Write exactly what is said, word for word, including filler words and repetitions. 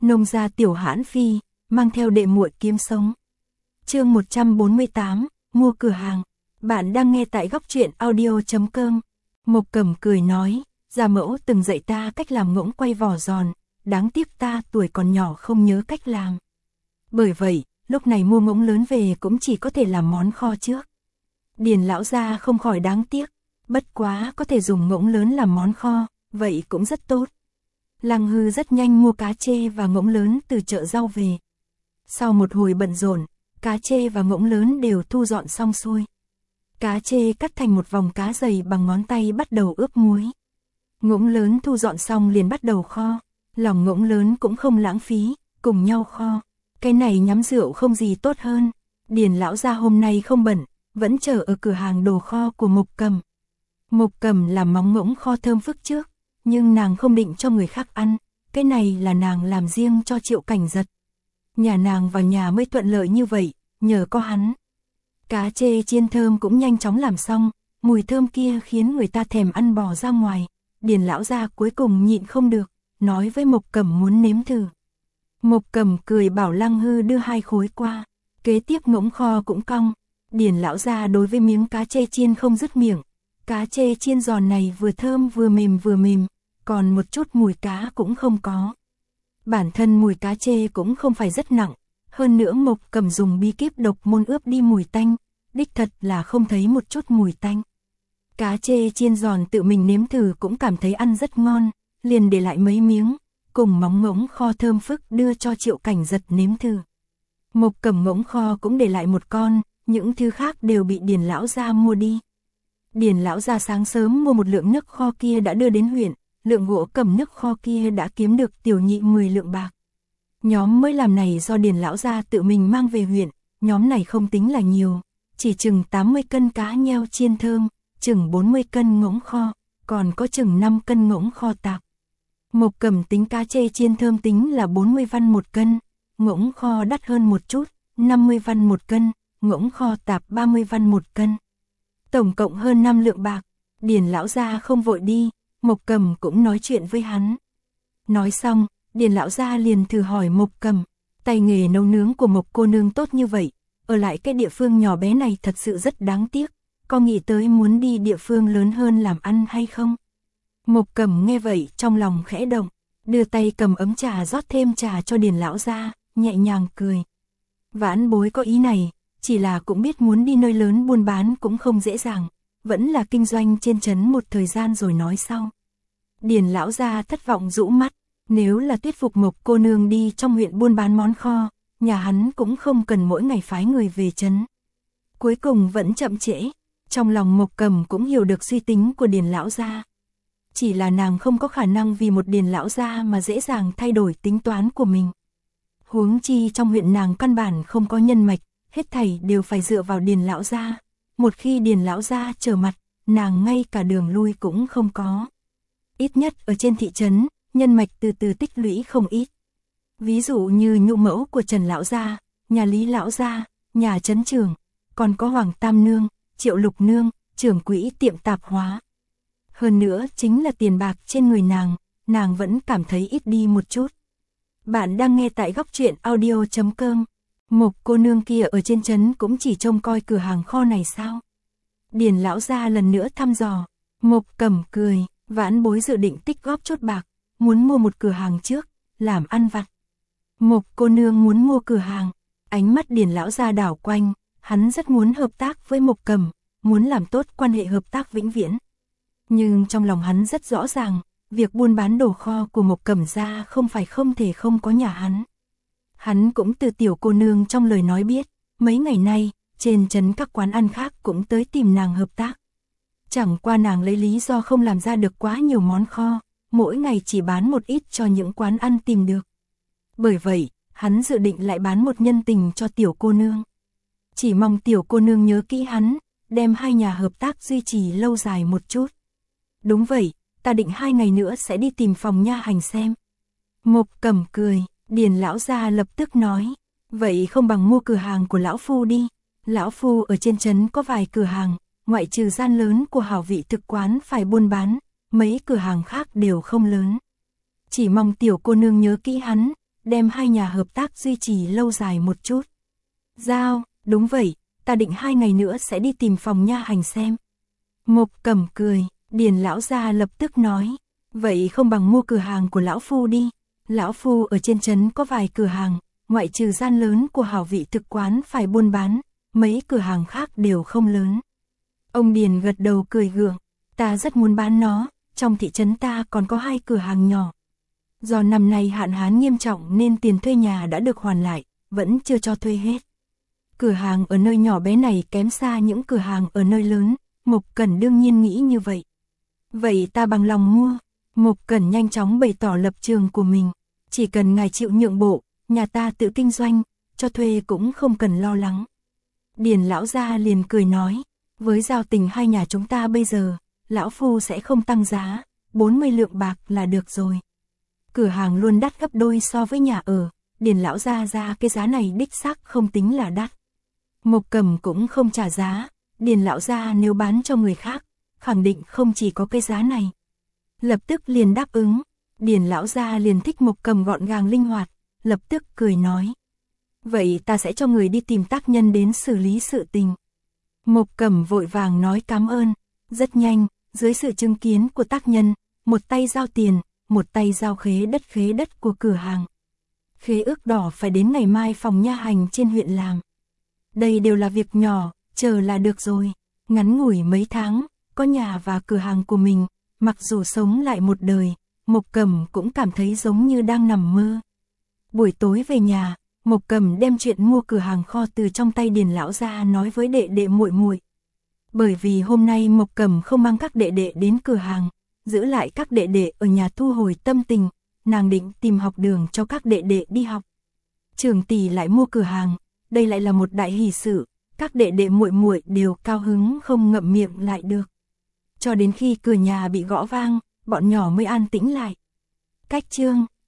Nông gia Tiểu Hãn Phi, mang theo đệ muội kiếm sống. Chương một trăm bốn mươi tám, mua cửa hàng. Bạn đang nghe tại góc truyện audio chấm com. Mộc Cẩm cười nói, gia mẫu từng dạy ta cách làm ngỗng quay vỏ giòn, đáng tiếc ta tuổi còn nhỏ không nhớ cách làm. Bởi vậy, lúc này mua ngỗng lớn về cũng chỉ có thể làm món kho trước. Điền lão gia không khỏi đáng tiếc, bất quá có thể dùng ngỗng lớn làm món kho, vậy cũng rất tốt. Lăng Hư rất nhanh mua cá chê và ngỗng lớn từ chợ rau về. Sau một hồi bận rộn, cá chê và ngỗng lớn đều thu dọn xong xuôi. Cá chê cắt thành một vòng cá dày bằng ngón tay bắt đầu ướp muối. Ngỗng lớn thu dọn xong liền bắt đầu kho. Lòng ngỗng lớn cũng không lãng phí, cùng nhau kho. Cái này nhắm rượu không gì tốt hơn. Điền lão gia hôm nay không bận, vẫn chờ ở cửa hàng đồ kho của Mộc Cẩm. Mộc Cẩm làm móng ngỗng kho thơm phức trước, nhưng nàng không định cho người khác ăn. Cái này là nàng làm riêng cho Triệu Cảnh Giật. Nhà nàng vào nhà mới thuận lợi như vậy, nhờ có hắn. Cá chê chiên thơm cũng nhanh chóng làm xong, mùi thơm kia khiến người ta thèm ăn bò ra ngoài. Điền lão gia cuối cùng nhịn không được, nói với Mộc Cẩm muốn nếm thử. Mộc Cẩm cười bảo Lăng Hư đưa hai khối qua, kế tiếp ngỗng kho cũng cong. Điền lão gia đối với miếng cá chê chiên không dứt miệng. Cá chê chiên giòn này vừa thơm vừa mềm vừa mềm, còn một chút mùi cá cũng không có. Bản thân mùi cá chê cũng không phải rất nặng, hơn nữa Mộc Cẩm dùng bí kíp độc môn ướp đi mùi tanh, đích thật là không thấy một chút mùi tanh. Cá chê chiên giòn tự mình nếm thử cũng cảm thấy ăn rất ngon, liền để lại mấy miếng, cùng móng ngỗng kho thơm phức đưa cho Triệu Cảnh Giật nếm thử. Mộc Cẩm ngỗng kho cũng để lại một con, những thứ khác đều bị Điền lão gia mua đi. Điền lão gia sáng sớm mua một lượng nước kho kia đã đưa đến huyện, lượng gỗ cầm nước kho kia đã kiếm được tiểu nhị mười lượng bạc. Nhóm mới làm này do Điền lão gia tự mình mang về huyện, nhóm này không tính là nhiều, chỉ chừng tám mươi cân cá nheo chiên thơm, chừng bốn mươi cân ngỗng kho, còn có chừng năm cân ngỗng kho tạp. Mộc Cẩm tính cá chê chiên thơm tính là bốn mươi văn một cân, ngỗng kho đắt hơn một chút, năm mươi văn một cân, ngỗng kho tạp ba mươi văn một cân. Tổng cộng hơn năm lượng bạc. Điền lão gia không vội đi, Mộc Cẩm cũng nói chuyện với hắn. Nói xong, Điền lão gia liền thử hỏi Mộc Cẩm, tay nghề nấu nướng của Mộc cô nương tốt như vậy, ở lại cái địa phương nhỏ bé này thật sự rất đáng tiếc, có nghĩ tới muốn đi địa phương lớn hơn làm ăn hay không? Mộc Cẩm nghe vậy trong lòng khẽ động, đưa tay cầm ấm trà rót thêm trà cho Điền lão gia, nhẹ nhàng cười. Vãn bối có ý này, chỉ là cũng biết muốn đi nơi lớn buôn bán cũng không dễ dàng, vẫn là kinh doanh trên trấn một thời gian rồi nói sau. Điền lão gia thất vọng rũ mắt, nếu là thuyết phục Mộc cô nương đi trong huyện buôn bán món kho, nhà hắn cũng không cần mỗi ngày phái người về trấn. Cuối cùng vẫn chậm trễ, trong lòng Mộc Cẩm cũng hiểu được suy tính của Điền lão gia. Chỉ là nàng không có khả năng vì một Điền lão gia mà dễ dàng thay đổi tính toán của mình. Huống chi trong huyện nàng căn bản không có nhân mạch, hết thảy đều phải dựa vào Điền lão gia. Một khi Điền lão gia trở mặt, nàng ngay cả đường lui cũng không có. Ít nhất ở trên thị trấn, nhân mạch từ từ tích lũy không ít. Ví dụ như nhũ mẫu của Trần lão gia, nhà Lý lão gia, nhà trấn trưởng, còn có Hoàng Tam nương, Triệu Lục nương, trưởng quỹ tiệm tạp hóa. Hơn nữa chính là tiền bạc trên người nàng, nàng vẫn cảm thấy ít đi một chút. Bạn đang nghe tại góc truyện audio chấm com. Mộc cô nương kia ở trên trấn cũng chỉ trông coi cửa hàng kho này sao? Điền lão gia lần nữa thăm dò. Mộc Cẩm cười, vãn bối dự định tích góp chút bạc, muốn mua một cửa hàng trước, làm ăn vặt. Mộc cô nương muốn mua cửa hàng, ánh mắt Điền lão gia đảo quanh, hắn rất muốn hợp tác với Mộc Cẩm, muốn làm tốt quan hệ hợp tác vĩnh viễn. Nhưng trong lòng hắn rất rõ ràng, việc buôn bán đồ kho của Mộc Cẩm gia không phải không thể không có nhà hắn. Hắn cũng từ tiểu cô nương trong lời nói biết, mấy ngày nay, trên trấn các quán ăn khác cũng tới tìm nàng hợp tác. Chẳng qua nàng lấy lý do không làm ra được quá nhiều món kho, mỗi ngày chỉ bán một ít cho những quán ăn tìm được. Bởi vậy, hắn dự định lại bán một nhân tình cho tiểu cô nương. Chỉ mong tiểu cô nương nhớ kỹ hắn, đem hai nhà hợp tác duy trì lâu dài một chút. Đúng vậy, ta định hai ngày nữa sẽ đi tìm phòng nha hành xem. Mộc Cẩm cười, Điền lão gia lập tức nói, vậy không bằng mua cửa hàng của lão phu đi. Lão phu ở trên trấn có vài cửa hàng, ngoại trừ gian lớn của hảo vị thực quán phải buôn bán, mấy cửa hàng khác đều không lớn. Chỉ mong tiểu cô nương nhớ kỹ hắn, đem hai nhà hợp tác duy trì lâu dài một chút. Giao, đúng vậy, ta định hai ngày nữa sẽ đi tìm phòng nha hành xem. Mộc Cẩm cười, Điền lão gia lập tức nói, vậy không bằng mua cửa hàng của lão phu đi. Lão phu ở trên trấn có vài cửa hàng, ngoại trừ gian lớn của hảo vị thực quán phải buôn bán, mấy cửa hàng khác đều không lớn. Ông Điền gật đầu cười gượng, ta rất muốn bán nó, trong thị trấn ta còn có hai cửa hàng nhỏ. Do năm nay hạn hán nghiêm trọng nên tiền thuê nhà đã được hoàn lại, vẫn chưa cho thuê hết. Cửa hàng ở nơi nhỏ bé này kém xa những cửa hàng ở nơi lớn, Mộc Cẩn đương nhiên nghĩ như vậy. Vậy ta bằng lòng mua. Mộc Cẩn nhanh chóng bày tỏ lập trường của mình, chỉ cần ngài chịu nhượng bộ, nhà ta tự kinh doanh, cho thuê cũng không cần lo lắng. Điền lão gia liền cười nói, với giao tình hai nhà chúng ta bây giờ, lão phu sẽ không tăng giá, bốn mươi lượng bạc là được rồi. Cửa hàng luôn đắt gấp đôi so với nhà ở, Điền lão gia ra cái giá này đích xác không tính là đắt. Mộc Cẩm cũng không trả giá, Điền lão gia nếu bán cho người khác, khẳng định không chỉ có cái giá này. Lập tức liền đáp ứng, Điền lão gia liền thích Mộc Cẩm gọn gàng linh hoạt, lập tức cười nói. Vậy ta sẽ cho người đi tìm tác nhân đến xử lý sự tình. Mộc Cẩm vội vàng nói cảm ơn, rất nhanh, dưới sự chứng kiến của tác nhân, một tay giao tiền, một tay giao khế đất khế đất của cửa hàng. Khế ước đỏ phải đến ngày mai phòng nha hành trên huyện làm. Đây đều là việc nhỏ, chờ là được rồi. Ngắn ngủi mấy tháng, có nhà và cửa hàng của mình, mặc dù sống lại một đời, Mộc Cẩm cũng cảm thấy giống như đang nằm mơ. Buổi tối về nhà, Mộc Cẩm đem chuyện mua cửa hàng kho từ trong tay Điền lão gia nói với đệ đệ muội muội. Bởi vì hôm nay Mộc Cẩm không mang các đệ đệ đến cửa hàng, giữ lại các đệ đệ ở nhà thu hồi tâm tình, nàng định tìm học đường cho các đệ đệ đi học. Trưởng tỷ lại mua cửa hàng, đây lại là một đại hỷ sự, các đệ đệ muội muội đều cao hứng không ngậm miệng lại được. Cho đến khi cửa nhà bị gõ vang, bọn nhỏ mới an tĩnh lại. Cách chương